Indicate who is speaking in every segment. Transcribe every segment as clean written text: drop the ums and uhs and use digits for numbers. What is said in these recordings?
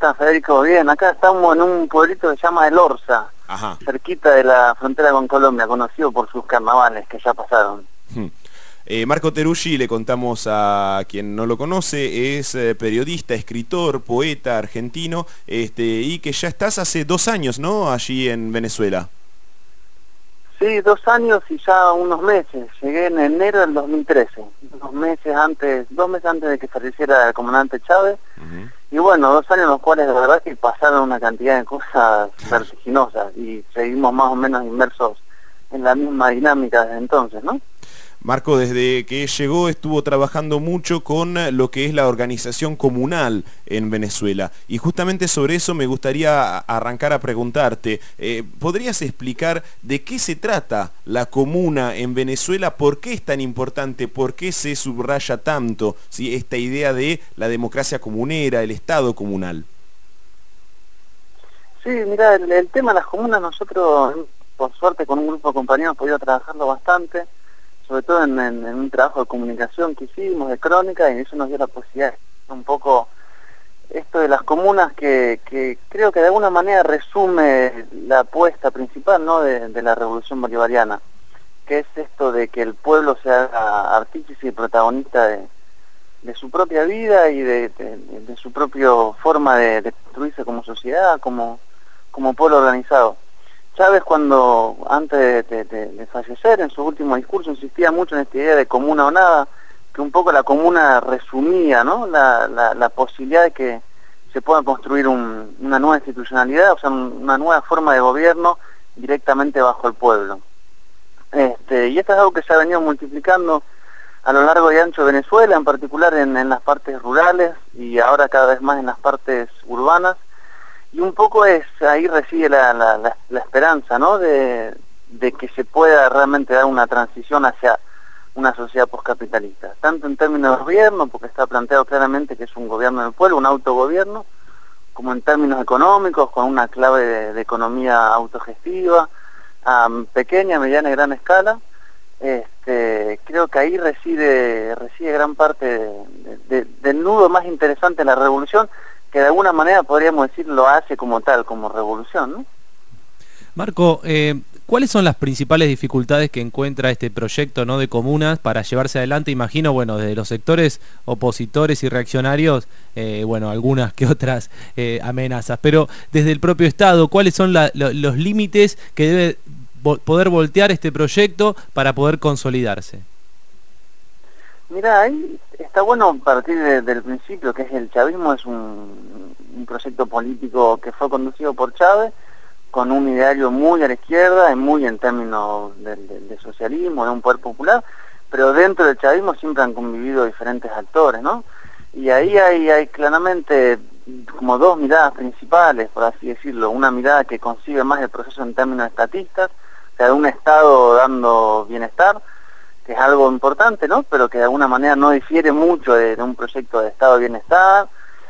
Speaker 1: buenas, Federico. Bien, acá estamos en un pueblito que se llama El Orza,
Speaker 2: Ajá.
Speaker 1: cerquita de la frontera con Colombia, conocido por sus carnavales que ya pasaron.
Speaker 2: Marco Teruggi, le contamos a quien no lo conoce, es periodista, escritor, poeta argentino, y que ya estás hace 2 años, ¿no?, allí en Venezuela.
Speaker 1: Sí, 2 años y ya unos meses. Llegué en enero del 2013, 2 meses antes de que falleciera el comandante Chávez. Y bueno, 2 años en los cuales la verdad que pasaron una cantidad de cosas vertiginosas y seguimos más o menos inmersos en la misma dinámica desde entonces, ¿no?
Speaker 2: Marco, desde que llegó estuvo trabajando mucho con lo que es la organización comunal en Venezuela. Y justamente sobre eso me gustaría arrancar a preguntarte, ¿podrías explicar de qué se trata la comuna en Venezuela? ¿Por qué es tan importante? ¿Por qué se subraya tanto, ¿sí?, esta idea de la democracia comunera, el Estado comunal?
Speaker 1: Sí, mira, el tema de las comunas nosotros, por suerte, con un grupo de compañeros hemos podido trabajarlo bastante, sobre todo en un trabajo de comunicación que hicimos, de crónica, y eso nos dio la posibilidad de un poco esto de las comunas que creo que de alguna manera resume la apuesta principal, ¿no?, de la revolución bolivariana, que es esto de que el pueblo sea artífice y protagonista de su propia vida y de su propia forma de construirse como sociedad, como pueblo organizado. Chávez, cuando antes de fallecer, en su último discurso, insistía mucho en esta idea de comuna o nada, que un poco la comuna resumía, ¿no?, la posibilidad de que se pueda construir una nueva institucionalidad, o sea, una nueva forma de gobierno directamente bajo el pueblo. Y esto es algo que se ha venido multiplicando a lo largo y ancho de Venezuela, en particular en las partes rurales y ahora cada vez más en las partes urbanas. Y un poco ahí reside la esperanza, ¿no?, de que se pueda realmente dar una transición hacia una sociedad poscapitalista, tanto en términos de gobierno, porque está planteado claramente que es un gobierno del pueblo, un autogobierno, como en términos económicos, con una clave de economía autogestiva, a pequeña, mediana y gran escala. Creo que ahí reside gran parte del nudo más interesante de la revolución, que de alguna manera podríamos decir lo hace como tal, como revolución, ¿no?
Speaker 3: Marco, ¿cuáles son las principales dificultades que encuentra este proyecto, ¿no?, de comunas para llevarse adelante? Imagino, bueno, desde los sectores opositores y reaccionarios, bueno, algunas que otras amenazas, pero desde el propio Estado, ¿cuáles son los límites que debe poder voltear este proyecto para poder consolidarse?
Speaker 1: Mira, ahí está bueno partir del principio, que es el chavismo es un proyecto político que fue conducido por Chávez, con un ideario muy a la izquierda y muy en términos de socialismo, de un poder popular, pero dentro del chavismo siempre han convivido diferentes actores, ¿no? Y ahí hay claramente como 2 miradas principales, por así decirlo. Una mirada que concibe más el proceso en términos estatistas, o sea, de un Estado dando bienestar, que es algo importante, ¿no?, pero que de alguna manera no difiere mucho de un proyecto de Estado de bienestar,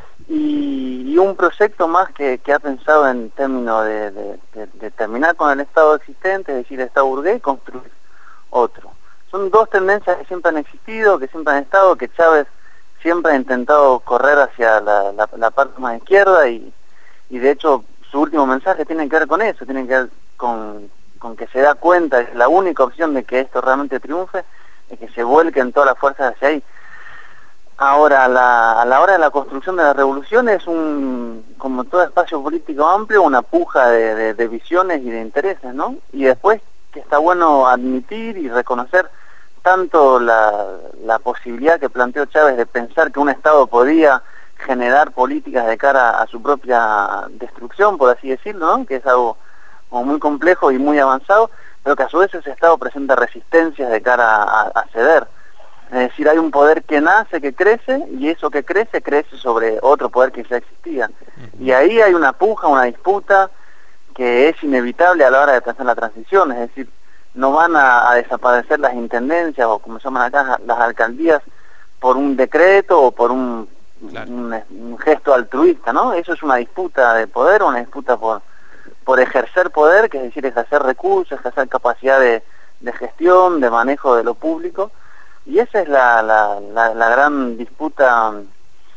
Speaker 1: y un proyecto más que ha pensado en términos de terminar con el Estado existente, es decir, el Estado burgués, y construir otro. Son 2 tendencias que siempre han existido, que siempre han estado, que Chávez siempre ha intentado correr hacia la parte más izquierda, y de hecho su último mensaje tiene que ver con eso, tiene que ver con que se da cuenta que la única opción de que esto realmente triunfe es que se vuelquen todas las fuerzas hacia ahí. Ahora, a la hora de la construcción de la revolución es como todo espacio político amplio, una puja de visiones y de intereses, ¿no? Y después que está bueno admitir y reconocer tanto la posibilidad que planteó Chávez de pensar que un Estado podía generar políticas de cara a su propia destrucción, por así decirlo, ¿no?, que es algo como muy complejo y muy avanzado, pero que a su vez ese Estado presenta resistencias de cara a ceder. Es decir, hay un poder que nace, que crece, y eso que crece sobre otro poder que ya existía. Y ahí hay una puja, una disputa que es inevitable a la hora de pensar la transición. Es decir, no van a desaparecer las intendencias, o como se llaman acá, las alcaldías, por un decreto o por un gesto altruista, ¿no? Eso es una disputa de poder, una disputa por ejercer poder, que es decir, ejercer recursos, ejercer capacidad de gestión, de manejo de lo público. Y esa es la gran disputa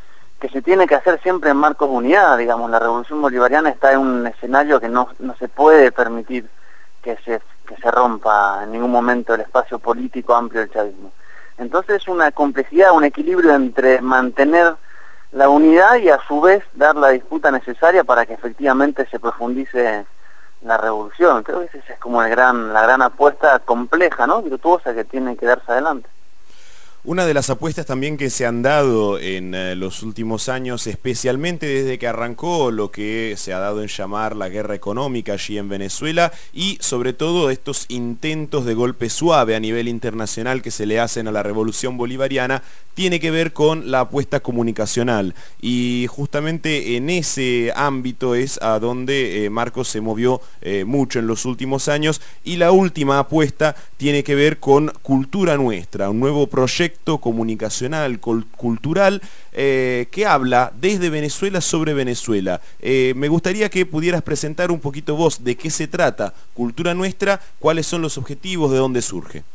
Speaker 1: que se tiene que hacer siempre en marcos de unidad, digamos. La revolución bolivariana está en un escenario que no se puede permitir que se rompa en ningún momento el espacio político amplio del chavismo. Entonces es una complejidad, un equilibrio entre mantener la unidad y a su vez dar la disputa necesaria para que efectivamente se profundice la revolución. Creo que esa es como la gran apuesta compleja, ¿no?, virtuosa, que tiene que darse adelante.
Speaker 2: Una de las apuestas también que se han dado en los últimos años, especialmente desde que arrancó lo que se ha dado en llamar la guerra económica allí en Venezuela, y sobre todo estos intentos de golpe suave a nivel internacional que se le hacen a la revolución bolivariana, tiene que ver con la apuesta comunicacional, y justamente en ese ámbito es a donde Marcos se movió mucho en los últimos años, y la última apuesta tiene que ver con Cultura Nuestra, un nuevo proyecto comunicacional, cultural, que habla desde Venezuela sobre Venezuela. Me gustaría que pudieras presentar un poquito vos de qué se trata Cultura Nuestra, cuáles son los objetivos, de dónde surge.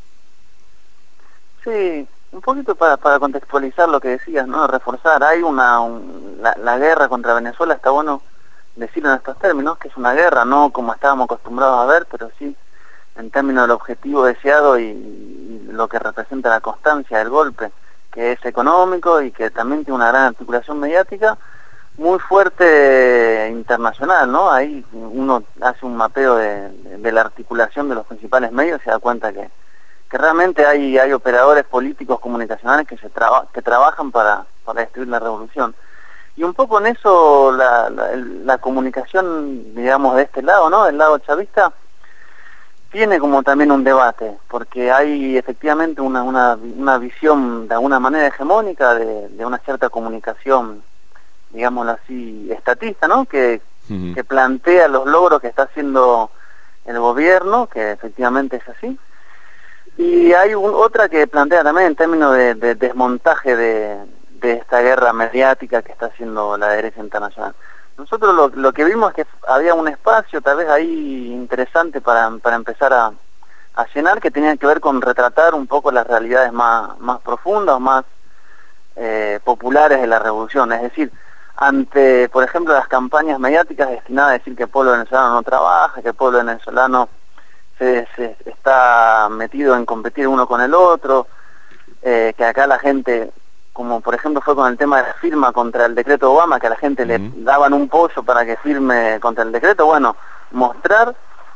Speaker 1: Sí, un poquito para contextualizar lo que decías, ¿no?, reforzar. Hay la guerra contra Venezuela, está bueno decirlo en estos términos, que es una guerra, no como estábamos acostumbrados a ver, pero sí en términos del objetivo deseado y lo que representa la constancia del golpe, que es económico y que también tiene una gran articulación mediática muy fuerte internacional, ¿no? Ahí uno hace un mapeo de la articulación de los principales medios y se da cuenta que realmente hay operadores políticos comunicacionales que trabajan para destruir la revolución. Y un poco en eso la comunicación, digamos, de este lado, ¿no?, del lado chavista, tiene como también un debate, porque hay efectivamente una visión de alguna manera hegemónica de una cierta comunicación, digámoslo así, estatista, ¿no?, que plantea los logros que está haciendo el gobierno, que efectivamente es así, y hay otra que plantea también en términos de desmontaje de esta guerra mediática que está haciendo la derecha internacional. Nosotros lo que vimos es que había un espacio tal vez ahí interesante para empezar a llenar, que tenía que ver con retratar un poco las realidades más profundas, más populares de la revolución. Es decir, ante, por ejemplo, las campañas mediáticas destinadas a decir que el pueblo venezolano no trabaja, que el pueblo venezolano se está metido en competir uno con el otro, que acá la gente, como por ejemplo fue con el tema de la firma contra el decreto de Obama, que a la gente le daban un pollo para que firme contra el decreto. Bueno, mostrar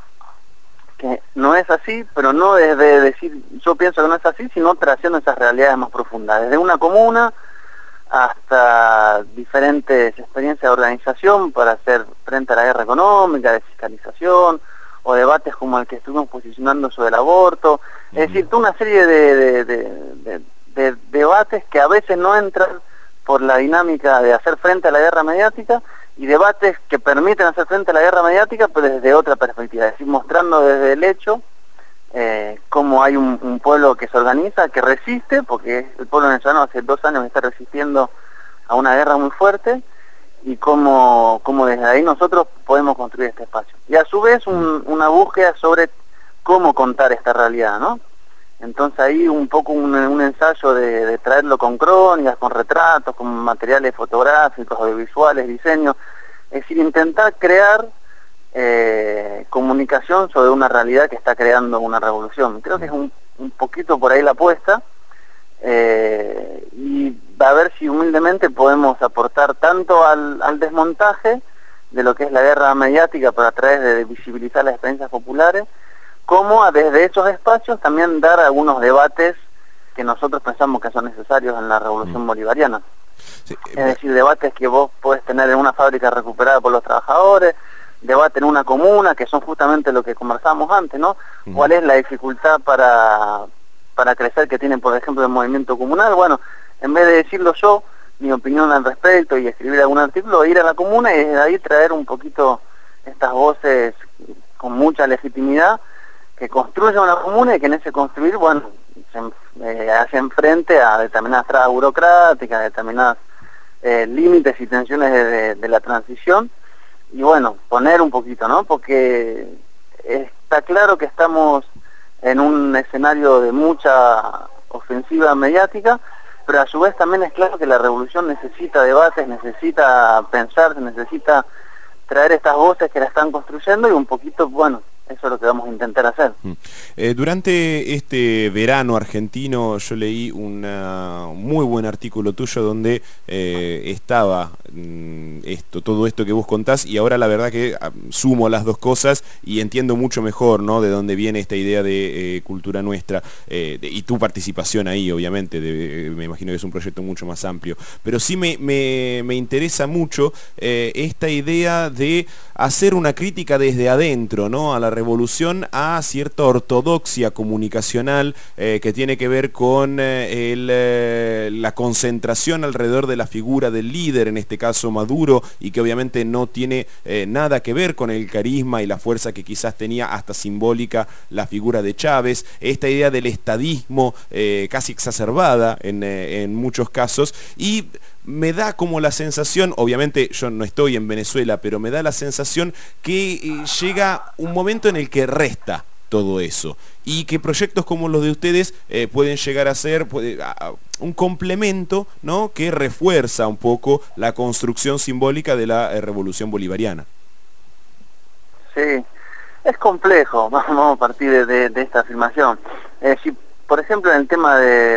Speaker 1: que no es así, pero no desde decir yo pienso que no es así, sino trayendo esas realidades más profundas, desde una comuna hasta diferentes experiencias de organización para hacer frente a la guerra económica, de fiscalización, o debates como el que estuvimos posicionando sobre el aborto. Es decir, toda una serie de debates que a veces no entran por la dinámica de hacer frente a la guerra mediática, y debates que permiten hacer frente a la guerra mediática pero desde otra perspectiva, es decir, mostrando desde el hecho cómo hay un pueblo que se organiza, que resiste, porque el pueblo venezolano hace 2 años está resistiendo a una guerra muy fuerte, y cómo desde ahí nosotros podemos construir este espacio. Y a su vez una búsqueda sobre cómo contar esta realidad, ¿no? Entonces ahí un poco un ensayo de traerlo con crónicas, con retratos, con materiales fotográficos, audiovisuales, diseños, es decir, intentar crear comunicación sobre una realidad que está creando una revolución. Creo que es un poquito por ahí la apuesta, y a ver si humildemente podemos aportar tanto al desmontaje de lo que es la guerra mediática, pero a través de visibilizar las experiencias populares, como desde esos espacios también dar algunos debates que nosotros pensamos que son necesarios en la revolución bolivariana. Sí, es decir, debates que vos podés tener en una fábrica recuperada por los trabajadores, debate en una comuna, que son justamente lo que conversábamos antes, ¿no? ¿Cuál es la dificultad para crecer que tiene, por ejemplo, el movimiento comunal? Bueno, en vez de decirlo yo, mi opinión al respecto y escribir algún artículo, ir a la comuna y desde ahí traer un poquito estas voces con mucha legitimidad que construyen una comuna y que en ese construir, bueno, se hacen frente a determinadas trabas burocráticas, determinados límites y tensiones de la transición, y bueno, poner un poquito, ¿no? Porque está claro que estamos en un escenario de mucha ofensiva mediática, pero a su vez también es claro que la revolución necesita debates, necesita pensar, necesita traer estas voces que la están construyendo y un poquito, bueno, eso es lo que vamos a intentar hacer.
Speaker 2: Durante este verano argentino yo leí un muy buen artículo tuyo donde estaba todo esto que vos contás, y ahora la verdad que sumo las dos cosas y entiendo mucho mejor, ¿no?, de dónde viene esta idea de cultura nuestra, y tu participación ahí, obviamente, me imagino que es un proyecto mucho más amplio, pero sí me interesa mucho esta idea de hacer una crítica desde adentro, ¿no?, a la revolución, a cierta ortodoxia comunicacional que tiene que ver con la concentración alrededor de la figura del líder, en este caso Maduro, y que obviamente no tiene nada que ver con el carisma y la fuerza que quizás tenía hasta simbólica la figura de Chávez, esta idea del estadismo casi exacerbada en muchos casos, y me da como la sensación, obviamente yo no estoy en Venezuela, pero me da la sensación que llega un momento en el que resta todo eso, y que proyectos como los de ustedes pueden llegar a ser un complemento, ¿no?, que refuerza un poco la construcción simbólica de la revolución bolivariana.
Speaker 1: Sí, es complejo, vamos a partir de esta afirmación. Si, por ejemplo, en el tema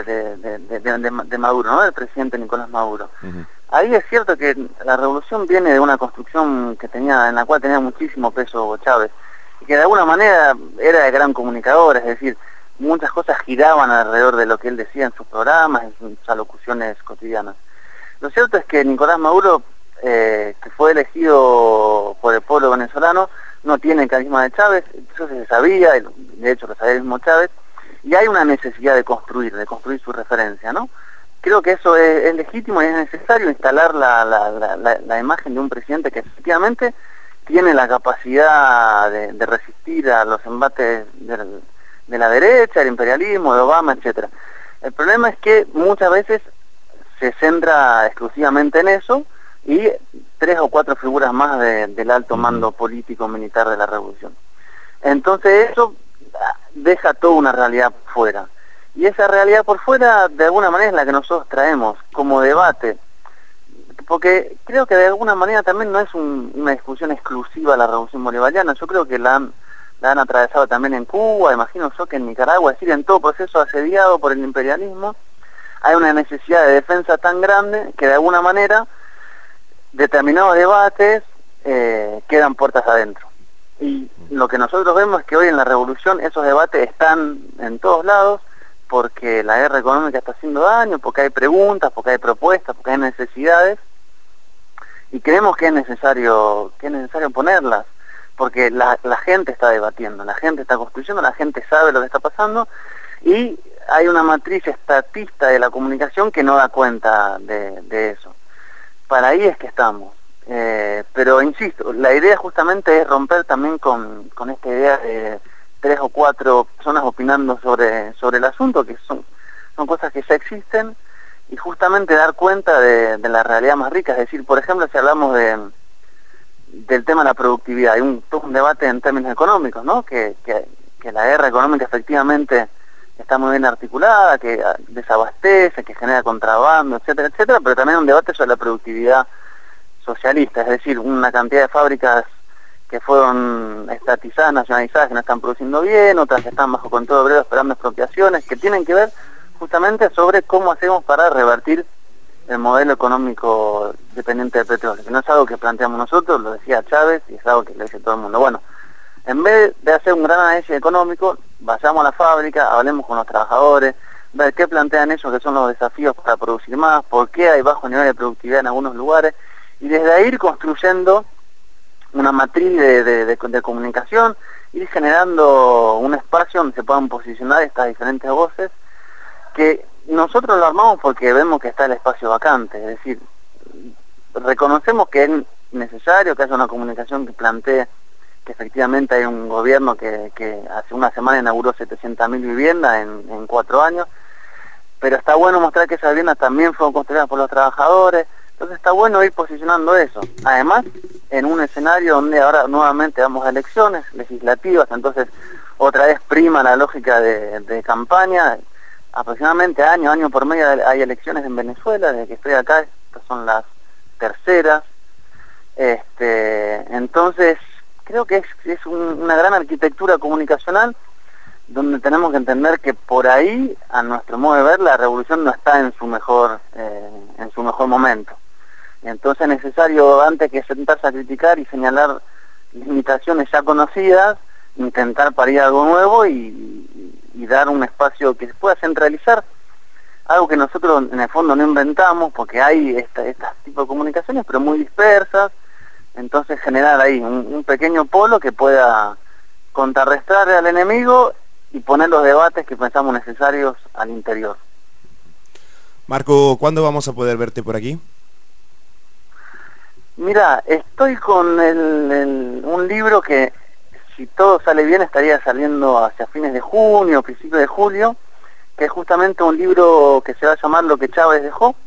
Speaker 1: de Maduro, ¿no?, del presidente Nicolás Maduro, ahí es cierto que la revolución viene de una construcción en la cual tenía muchísimo peso Chávez, y que de alguna manera era de gran comunicador, es decir, muchas cosas giraban alrededor de lo que él decía en sus programas, en sus alocuciones cotidianas. Lo cierto es que Nicolás Maduro, que fue elegido por el pueblo venezolano, no tiene el carisma de Chávez, eso se sabía, de hecho lo sabía el mismo Chávez, y hay una necesidad de construir su referencia, ¿no? Creo que eso es legítimo y es necesario instalar la imagen de un presidente que efectivamente tiene la capacidad de resistir a los embates de la derecha, el imperialismo, de Obama, etcétera. El problema es que muchas veces se centra exclusivamente en eso y 3 o 4 figuras más del alto mando político militar de la revolución. Entonces eso deja toda una realidad fuera. Y esa realidad por fuera, de alguna manera, es la que nosotros traemos como debate. Porque creo que de alguna manera también no es una discusión exclusiva de la revolución bolivariana. Yo creo que la han atravesado también en Cuba, imagino yo que en Nicaragua, es decir, en todo proceso asediado por el imperialismo, hay una necesidad de defensa tan grande que de alguna manera determinados debates quedan puertas adentro. Y lo que nosotros vemos es que hoy en la revolución esos debates están en todos lados, porque la guerra económica está haciendo daño, porque hay preguntas, porque hay propuestas, porque hay necesidades, y creemos que es necesario ponerlas, porque la gente está debatiendo, la gente está construyendo, la gente sabe lo que está pasando, y hay una matriz estatista de la comunicación que no da cuenta de eso. Para ahí es que estamos. Pero insisto, la idea justamente es romper también con esta idea de 3 o 4 personas opinando sobre el asunto, que son cosas que ya existen, y justamente dar cuenta de la realidad más rica. Es decir, por ejemplo, si hablamos del tema de la productividad, hay todo un debate en términos económicos, ¿no? Que la guerra económica efectivamente está muy bien articulada, que desabastece, que genera contrabando, etcétera, etcétera, pero también un debate sobre la productividad socialista, es decir, una cantidad de fábricas que fueron estatizadas, nacionalizadas, que no están produciendo bien, otras que están bajo control obrero esperando expropiaciones, que tienen que ver justamente sobre cómo hacemos para revertir el modelo económico dependiente del petróleo, que no es algo que planteamos nosotros, lo decía Chávez y es algo que le dice todo el mundo. Bueno, en vez de hacer un gran análisis económico, vayamos a la fábrica, hablemos con los trabajadores, ver qué plantean ellos que son los desafíos para producir más, por qué hay bajo nivel de productividad en algunos lugares, y desde ahí ir construyendo una matriz de comunicación, ir generando un espacio donde se puedan posicionar estas diferentes voces, que nosotros lo armamos porque vemos que está el espacio vacante, es decir, reconocemos que es necesario que haya una comunicación que plantee que efectivamente hay un gobierno que hace una semana inauguró 700.000 viviendas en 4 años, pero está bueno mostrar que esas viviendas también fueron construidas por los trabajadores. Entonces está bueno ir posicionando eso. Además, en un escenario donde ahora nuevamente vamos a elecciones legislativas, entonces otra vez prima la lógica de campaña. aproximadamente año por medio hay elecciones en Venezuela, desde que estoy acá, estas son las terceras. Entonces, creo que es una gran arquitectura comunicacional donde tenemos que entender que por ahí, a nuestro modo de ver, la revolución no está en su mejor momento. Entonces es necesario, antes que sentarse a criticar y señalar limitaciones ya conocidas, intentar parir algo nuevo y dar un espacio que se pueda centralizar, algo que nosotros en el fondo no inventamos, porque hay este tipo de comunicaciones, pero muy dispersas. Entonces generar ahí un pequeño polo que pueda contrarrestar al enemigo y poner los debates que pensamos necesarios al interior.
Speaker 2: Marco, ¿cuándo vamos a poder verte por aquí?
Speaker 1: Mira, estoy con un libro que, si todo sale bien, estaría saliendo hacia fines de junio, principios de julio, que es justamente un libro que se va a llamar Lo que Chávez dejó,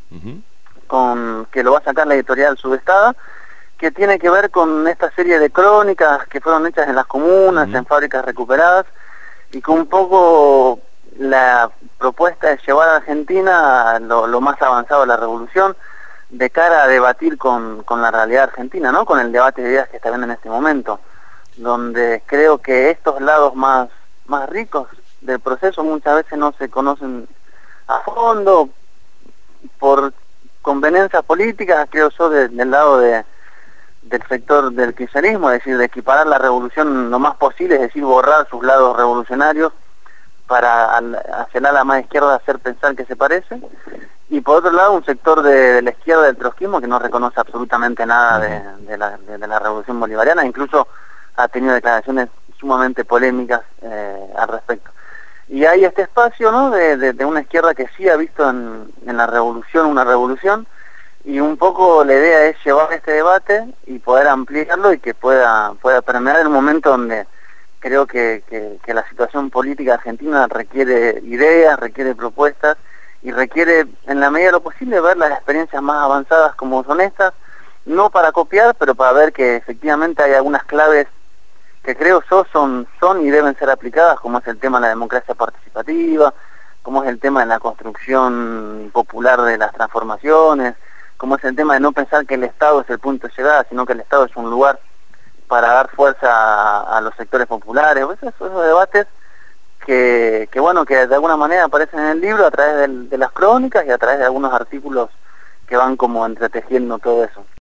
Speaker 1: que lo va a sacar la editorial Subestada, que tiene que ver con esta serie de crónicas que fueron hechas en las comunas, en fábricas recuperadas, y que un poco la propuesta es llevar a Argentina lo más avanzado de la revolución, de cara a debatir con la realidad argentina, ¿no? Con el debate de ideas que está viendo en este momento, donde creo que estos lados más ricos del proceso muchas veces no se conocen a fondo, por conveniencias políticas, creo yo, del lado del sector del kirchnerismo, es decir, de equiparar la revolución lo más posible, es decir, borrar sus lados revolucionarios para hacia la más izquierda hacer pensar que se parece, y por otro lado un sector de la izquierda del trotskismo que no reconoce absolutamente nada de la revolución bolivariana, incluso ha tenido declaraciones sumamente polémicas al respecto. Y hay este espacio, ¿no?, de una izquierda que sí ha visto en la revolución una revolución, y un poco la idea es llevar este debate y poder ampliarlo y que pueda permear en un momento donde creo que la situación política argentina requiere ideas, requiere propuestas y requiere, en la medida de lo posible, ver las experiencias más avanzadas como son estas, no para copiar, pero para ver que efectivamente hay algunas claves que creo yo son y deben ser aplicadas, como es el tema de la democracia participativa, como es el tema de la construcción popular de las transformaciones, como es el tema de no pensar que el Estado es el punto de llegada, sino que el Estado es un lugar para dar fuerza a los sectores populares. Esos debates que de alguna manera aparecen en el libro a través de las crónicas y a través de algunos artículos que van como entretejiendo todo eso.